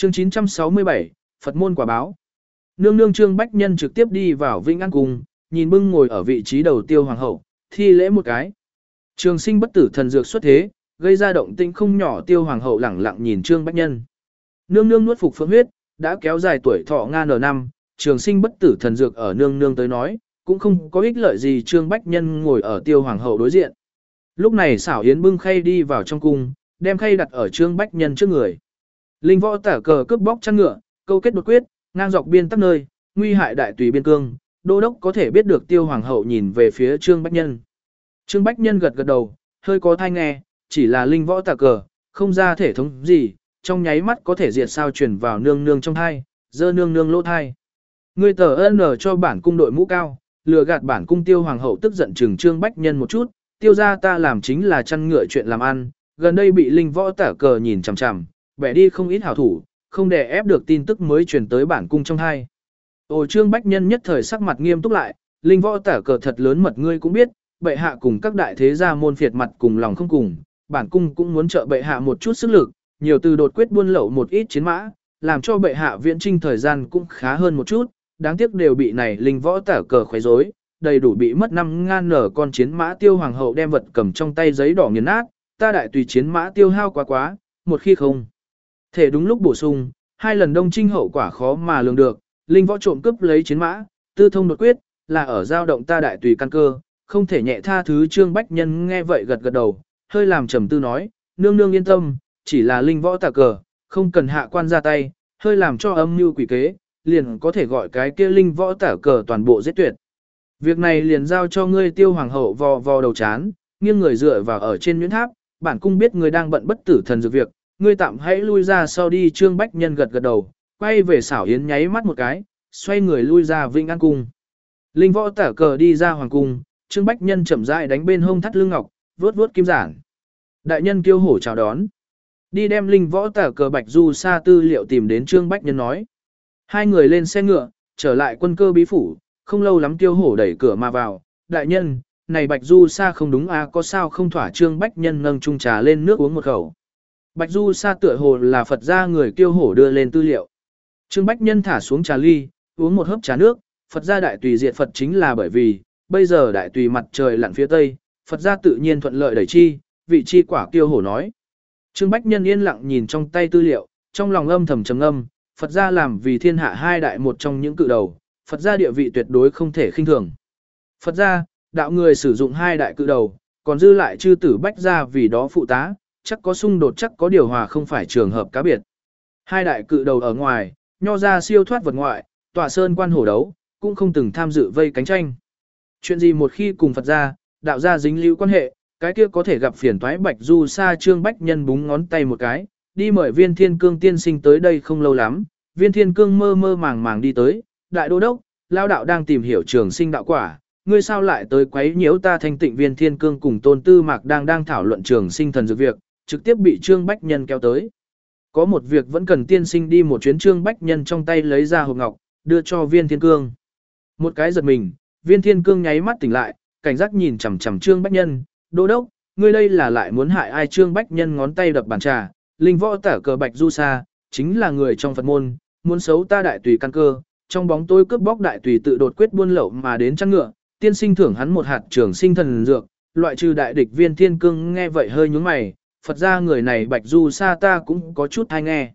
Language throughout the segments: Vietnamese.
Chương 967, Phật môn quả báo. Nương nương Trương Bách Nhân trực tiếp đi vào Vĩnh An Cung, nhìn bưng ngồi ở vị trí đầu Tiêu Hoàng hậu, thi lễ một cái. Trường sinh bất tử thần dược xuất thế, gây ra động tĩnh không nhỏ. Tiêu Hoàng hậu lẳng lặng nhìn Trương Bách Nhân. Nương nương nuốt phục phượng huyết, đã kéo dài tuổi thọ ngàn năm, trường sinh bất tử thần dược ở nương nương tới nói, cũng không có ích lợi gì. Trương Bách Nhân ngồi ở Tiêu Hoàng hậu đối diện. Lúc này Xảo Yến bưng khay đi vào trong cung, đem khay đặt ở Trương Bách Nhân trước người. Linh võ tả cờ cướp bóc chăn ngựa, câu kết đột quyết, ngang dọc biên tắc nơi, nguy hại đại tùy biên cương, đô đốc có thể biết được. Tiêu Hoàng hậu nhìn về phía Trương Bách Nhân. Trương Bách Nhân gật gật đầu, hơi có thai nghe, chỉ là linh võ tả cờ, không ra thể thống gì, trong nháy mắt có thể diệt sao truyền vào nương nương trong thai, dơ nương nương lỗ thai. Ngươi tờ ơn cho bản cung đội mũ cao, lừa gạt bản cung. Tiêu Hoàng hậu tức giận trừng Trương Bách Nhân một chút, tiêu ra ta làm chính là chăn ngựa chuyện làm ăn, gần đây bị linh võ tả cờ nhìn chằm chằm, bẻ đi không ít hảo thủ, không để ép được tin tức mới truyền tới bản cung trong thai. Ồ, Trương Bách Nhân nhất thời sắc mặt nghiêm túc lại, linh võ tả cờ thật lớn mật ngươi cũng biết, bệ hạ cùng các đại thế gia môn phiệt mặt cùng lòng không cùng, bản cung cũng muốn trợ bệ hạ một chút sức lực, nhiều từ đột quyết buôn lậu một ít chiến mã, làm cho bệ hạ viễn trinh thời gian cũng khá hơn một chút, đáng tiếc đều bị này linh võ tả cờ khuấy rối, đầy đủ bị mất 5.000 nở con chiến mã. Tiêu Hoàng hậu đem vật cầm trong tay giấy đỏ nghiền nát, ta đại tùy chiến mã tiêu hao quá, một khi không thể đúng lúc bổ sung, 2 lần đông trinh hậu quả khó mà lường được, linh võ trộm cướp lấy chiến mã, tư thông đột quyết, là ở giao động ta đại tùy căn cơ, không thể nhẹ tha thứ. Trương Bách Nhân nghe vậy gật gật đầu, hơi làm trầm tư nói, nương nương yên tâm, chỉ là linh võ tả cờ, không cần hạ quan ra tay, hơi làm cho âm mưu quỷ kế, liền có thể gọi cái kia linh võ tả cờ toàn bộ giết tuyệt. Việc này liền giao cho ngươi. Tiêu Hoàng hậu vò vò đầu chán, nghiêng người dựa vào ở trên nhuyễn tháp, bản cung biết ngươi đang bận bất tử thần dược việc, ngươi tạm hãy lui ra sau đi. Trương Bách Nhân gật gật đầu, quay về Xảo Yến nháy mắt một cái, xoay người lui ra Vĩnh An Cung. Linh võ tả cờ đi ra hoàng cung, Trương Bách Nhân chậm rãi đánh bên hông thắt lưng ngọc, vuốt vuốt kim giản. Đại nhân Kiêu Hổ chào đón. Đi đem linh võ tả cờ Bạch Du Sa tư liệu tìm đến. Trương Bách Nhân nói. Hai người lên xe ngựa, trở lại quân cơ bí phủ, không lâu lắm Kiêu Hổ đẩy cửa mà vào. Đại nhân, này Bạch Du Sa không đúng à, có sao không thỏa. Trương Bách Nhân nâng chung trà lên nước uống một khẩu. Bạch Du Sa tựa hồ là Phật gia người. Kiêu Hổ đưa lên tư liệu. Trương Bách Nhân thả xuống trà ly, uống một hớp trà nước. Phật gia đại tùy diệt Phật chính là bởi vì, bây giờ đại tùy mặt trời lặn phía tây, Phật gia tự nhiên thuận lợi đẩy chi, vị chi quả. Kiêu Hổ nói. Trương Bách Nhân yên lặng nhìn trong tay tư liệu, trong lòng âm thầm trầm ngâm, Phật gia làm vì thiên hạ hai đại một trong những cự đầu, Phật gia địa vị tuyệt đối không thể khinh thường. Phật gia, đạo người sử dụng hai đại cự đầu, còn dư lại chư tử Bách gia vì đó phụ tá, chắc có xung đột chắc có điều hòa, không phải trường hợp cá biệt. Hai đại cự đầu ở ngoài, nho gia siêu thoát vật ngoại, tỏa sơn quan hổ đấu, cũng không từng tham dự vây cánh tranh. Chuyện gì một khi cùng Phật gia, đạo gia dính líu quan hệ, cái kia có thể gặp phiền toái. Bạch Du Sa Trương Bách Nhân búng ngón tay một cái, đi mời Viên Thiên Cương tiên sinh tới đây. không lâu lắm, Viên Thiên Cương mơ mơ màng màng đi tới, đại đô đốc, lao đạo đang tìm hiểu trường sinh đạo quả, ngươi sao lại tới quấy nhiễu ta thanh tịnh. Viên Thiên Cương cùng Tôn Tư Mạc đang thảo luận trường sinh thần dược việc, trực tiếp bị Trương Bách Nhân kéo tới. Có một việc vẫn cần tiên sinh đi một chuyến. Trương Bách Nhân trong tay lấy ra hộp ngọc, đưa cho Viên Thiên Cương. Một cái giật mình, Viên Thiên Cương nháy mắt tỉnh lại, cảnh giác nhìn chằm chằm Trương Bách Nhân. Đô đốc, ngươi đây là lại muốn hại ai? Trương Bách Nhân ngón tay đập bàn trà, linh võ tả cờ Bạch Du Sa, chính là người trong Phật môn, muốn xấu ta đại tùy căn cơ, trong bóng tối cướp bóc đại tùy tự đột quyết buôn lậu mà đến chăn ngựa, tiên sinh thưởng hắn một hạt trường sinh thần dược, loại trừ đại địch. Viên Thiên Cương nghe vậy hơi nhướng mày, Phật ra người này Bạch Du Sa ta cũng có chút hay nghe.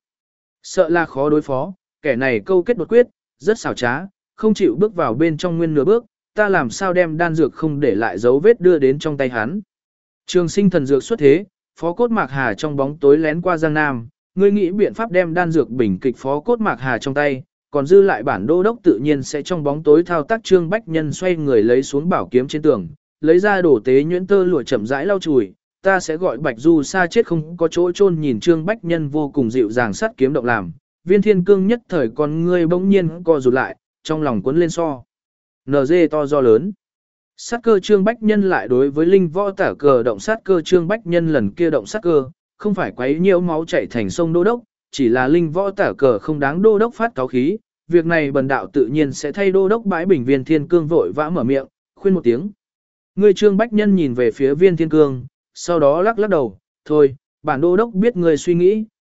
Sợ là khó đối phó, kẻ này câu kết đột quyết, rất xảo trá, không chịu bước vào bên trong nguyên nửa bước, ta làm sao đem đan dược không để lại dấu vết đưa đến trong tay hắn. Trường sinh thần dược xuất thế, Phó Cốt Mạc Hà trong bóng tối lén qua Giang Nam, ngươi nghĩ biện pháp đem đan dược bình kịch Phó Cốt Mạc Hà trong tay, còn dư lại bản đô đốc tự nhiên sẽ trong bóng tối thao tác. Trương Bách Nhân xoay người lấy xuống bảo kiếm trên tường, lấy ra đổ tế nhuyễn tơ lụa chậm rãi lau chùi, ta sẽ gọi Bạch Du Sa chết không có chỗ chôn. Nhìn Trương Bách Nhân vô cùng dịu dàng sắt kiếm động làm, Viên Thiên Cương nhất thời con ngươi bỗng nhiên co rụt lại, trong lòng cuốn lên so NG to do lớn. Sát cơ Trương Bách Nhân lại đối với linh võ tả cờ động sát cơ. Trương Bách Nhân lần kia động sát cơ, không phải quấy nhiễu máu chảy thành sông đô đốc, chỉ là linh võ tả cờ không đáng đô đốc phát cáo khí, việc này bần đạo tự nhiên sẽ thay đô đốc bãi bình. Viên Thiên Cương vội vã mở miệng, khuyên một tiếng. Ngươi Trương Bách Nhân nhìn về phía Viên Thiên Cương, sau đó lắc lắc đầu, thôi, bản đô đốc biết ngươi suy nghĩ,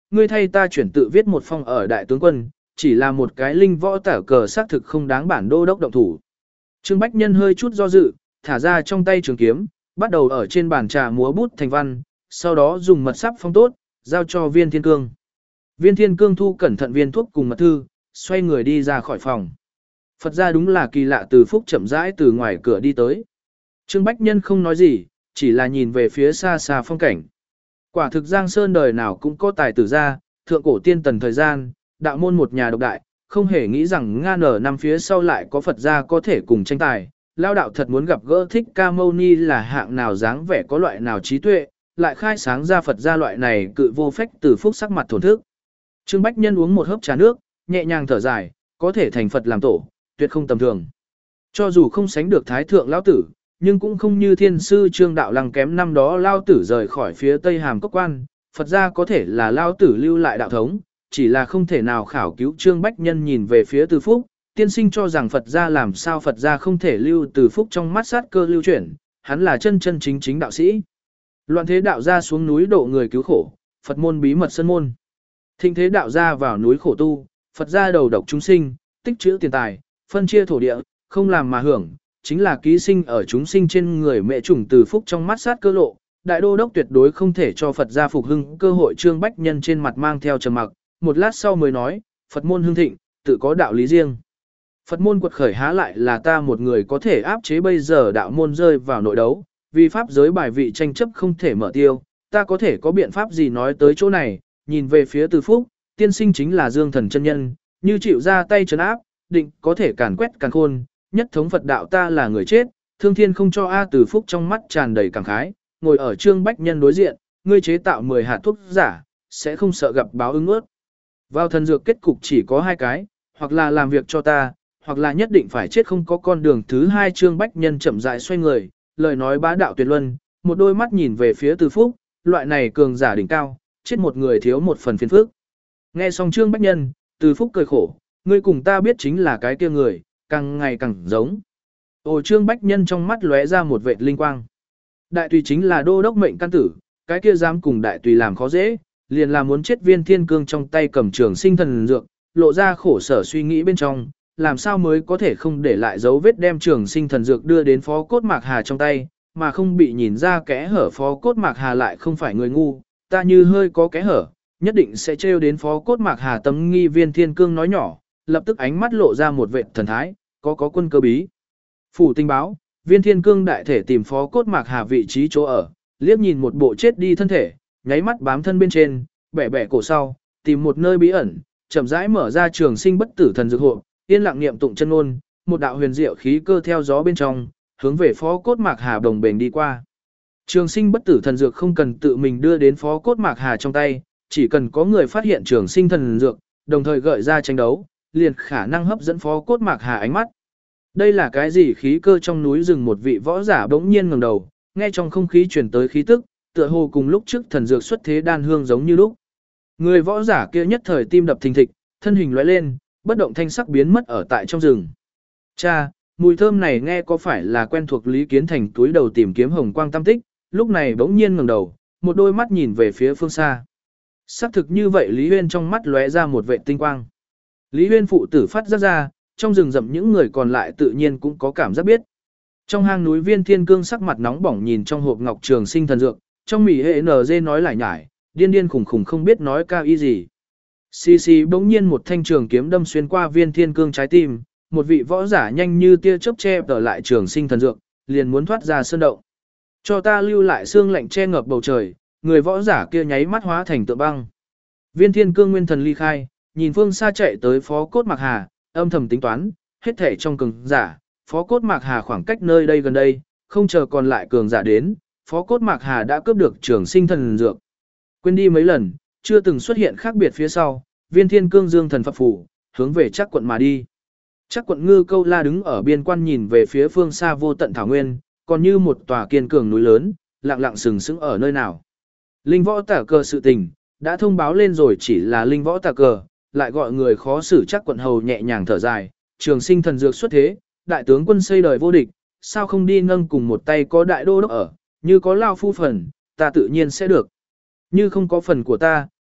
ngươi thay ta chuyển tự viết một phong ở đại tướng quân, chỉ là một cái linh võ tả cờ xác thực không đáng bản đô đốc động thủ. Trương Bách Nhân hơi chút do dự, thả ra trong tay trường kiếm, bắt đầu ở trên bàn trà múa bút thành văn, sau đó dùng mật sắp phong tốt, giao cho Viên Thiên Cương. Viên Thiên Cương thu cẩn thận viên thuốc cùng mật thư, xoay người đi ra khỏi phòng. Phật ra đúng là kỳ lạ, Từ Phúc chậm rãi từ ngoài cửa đi tới. Trương Bách Nhân không nói gì, chỉ là nhìn về phía xa xa phong cảnh. Quả thực Giang Sơn đời nào cũng có tài tử ra, thượng cổ tiên tần thời gian, đạo môn một nhà độc đại, không hề nghĩ rằng Nga nở năm phía sau lại có Phật gia có thể cùng tranh tài. Lao đạo thật muốn gặp gỡ Thích Ca Mâu Ni là hạng nào dáng vẻ có loại nào trí tuệ, lại khai sáng ra Phật gia loại này cự vô phách. Từ Phúc sắc mặt thổn thức. Trương Bách Nhân uống một hớp trà nước, nhẹ nhàng thở dài, có thể thành Phật làm tổ, tuyệt không tầm thường. Cho dù không sánh được Thái Thượng Lão Tử, nhưng cũng không như Thiên Sư Trương Đạo Lăng kém năm đó Lao Tử rời khỏi phía Tây Hàm Cốc Quan, Phật gia có thể là Lao Tử lưu lại đạo thống, chỉ là không thể nào khảo cứu. Trương Bách Nhân nhìn về phía Từ Phúc, tiên sinh cho rằng Phật gia làm sao Phật gia không thể lưu. Từ Phúc trong mắt sát cơ lưu chuyển, hắn là chân chân chính chính đạo sĩ. Loạn thế đạo gia xuống núi độ người cứu khổ, Phật môn bí mật sân môn. Thịnh thế đạo gia vào núi khổ tu, Phật gia đầu độc chúng sinh, tích trữ tiền tài, phân chia thổ địa, không làm mà hưởng, chính là ký sinh ở chúng sinh trên người mẹ chủng. Từ Phúc trong mắt sát cơ lộ, đại đô đốc tuyệt đối không thể cho Phật gia phục hưng cơ hội. Trương Bách Nhân trên mặt mang theo trầm mặc, một lát sau mới nói, Phật môn hưng thịnh, tự có đạo lý riêng. Phật môn quật khởi há lại là ta một người có thể áp chế. Bây giờ đạo môn rơi vào nội đấu, vì pháp giới bài vị tranh chấp không thể mở tiêu, ta có thể có biện pháp gì? Nói tới chỗ này, nhìn về phía Từ Phúc, tiên sinh chính là Dương Thần chân nhân, như chịu ra tay trấn áp, định có thể càn quét càn khôn, nhất thống Phật đạo. Ta là người chết, thương thiên không cho a. Từ Phúc trong mắt tràn đầy cảm khái, ngồi ở Trương Bách Nhân đối diện, ngươi chế tạo 10 hạt thuốc giả, sẽ không sợ gặp báo ứng ướt. Vào thần dược kết cục chỉ có hai cái, hoặc là làm việc cho ta, hoặc là nhất định phải chết, không có con đường thứ hai. Trương Bách Nhân chậm rãi xoay người, lời nói bá đạo tuyệt luân, một đôi mắt nhìn về phía Từ Phúc, loại này cường giả đỉnh cao, chết một người thiếu một phần phiền phức. Nghe xong Trương Bách Nhân, Từ Phúc cười khổ, ngươi cùng ta biết chính là cái kia người, càng ngày càng giống. Ồ, Trương Bách Nhân trong mắt lóe ra một vệt linh quang. Đại tùy chính là đô đốc mệnh căn tử, cái kia dám cùng đại tùy làm khó dễ, liền là muốn chết. Viên Thiên Cương trong tay cầm trường sinh thần dược, lộ ra khổ sở suy nghĩ bên trong, làm sao mới có thể không để lại dấu vết đem trường sinh thần dược đưa đến Phó Cốt Mạc Hà trong tay, mà không bị nhìn ra kẽ hở. Phó Cốt Mạc Hà lại không phải người ngu, ta như hơi có kẽ hở, nhất định sẽ trêu đến Phó Cốt Mạc Hà tâm nghi. Viên Thiên Cương nói nhỏ, lập tức ánh mắt lộ ra một vệt thần thái, có quân cơ bí. Phủ tình báo, Viên Thiên Cương đại thể tìm Phó Cốt Mạc Hà vị trí chỗ ở, liếc nhìn một bộ chết đi thân thể, nháy mắt bám thân bên trên, bẻ bẻ cổ sau, tìm một nơi bí ẩn, chậm rãi mở ra trường sinh bất tử thần dược hộp, yên lặng niệm tụng chân ngôn, một đạo huyền diệu khí cơ theo gió bên trong, hướng về Phó Cốt Mạc Hà đồng bền đi qua. Trường sinh bất tử thần dược không cần tự mình đưa đến Phó Cốt Mạc Hà trong tay, chỉ cần có người phát hiện trường sinh thần dược, đồng thời gợi ra tranh đấu, liền khả năng hấp dẫn Phó Cốt Mạc Hà ánh mắt. Đây là cái gì khí cơ? Trong núi rừng một vị võ giả bỗng nhiên ngẩng đầu, nghe trong không khí truyền tới khí tức, tựa hồ cùng lúc trước thần dược xuất thế đan hương giống như lúc. Người võ giả kia nhất thời tim đập thình thịch, thân hình lóe lên, bất động thanh sắc biến mất ở tại trong rừng. Cha, mùi thơm này nghe có phải là quen thuộc? Lý Kiến Thành túi đầu tìm kiếm hồng quang tam tích, lúc này bỗng nhiên ngẩng đầu, một đôi mắt nhìn về phía phương xa. Xác thực như vậy, Lý Huyên trong mắt lóe ra một vệt tinh quang. Lý Huyên phụ tử phát giác ra, trong rừng rậm những người còn lại tự nhiên cũng có cảm giác biết. Trong hang núi, Viên Thiên Cương sắc mặt nóng bỏng nhìn trong hộp ngọc trường sinh thần dược, trong mỉ hệ NG nói lải nhải, điên điên khủng khủng không biết nói cao ý gì. Xì xì bỗng nhiên một thanh trường kiếm đâm xuyên qua Viên Thiên Cương trái tim, một vị võ giả nhanh như tia chớp che ở lại trường sinh thần dược, liền muốn thoát ra sơn động. Cho ta lưu lại xương lạnh che ngập bầu trời, người võ giả kia nháy mắt hóa thành tượng băng. Viên Thiên Cương nguyên thần ly khai, nhìn phương xa chạy tới Phó Cốt Mạc Hà, âm thầm tính toán, hết thể trong cường giả, Phó Cốt Mạc Hà khoảng cách nơi đây gần đây, không chờ còn lại cường giả đến, Phó Cốt Mạc Hà đã cướp được trường sinh thần dược. Quên đi mấy lần, chưa từng xuất hiện khác biệt phía sau, Viên Thiên Cương dương thần phập phù, hướng về Trác quận mà đi. Trác quận Ngư Câu La đứng ở biên quan nhìn về phía phương xa vô tận thảo nguyên, còn như một tòa kiên cường núi lớn, lặng lặng sừng sững ở nơi nào. Linh võ tả cờ sự tình, đã thông báo lên rồi, chỉ là linh võ tả cờ, lại gọi người khó xử. Trác quận hầu nhẹ nhàng thở dài, trường sinh thần dược xuất thế, đại tướng quân xây đời vô địch, sao không đi nâng cùng một tay có đại đô đốc ở, như có lao phu phần, ta tự nhiên sẽ được. Như không có phần của ta,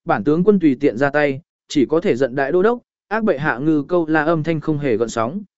bản tướng quân tùy tiện ra tay, chỉ có thể giận đại đô đốc, ác bệ hạ ngư câu la âm thanh không hề gợn sóng.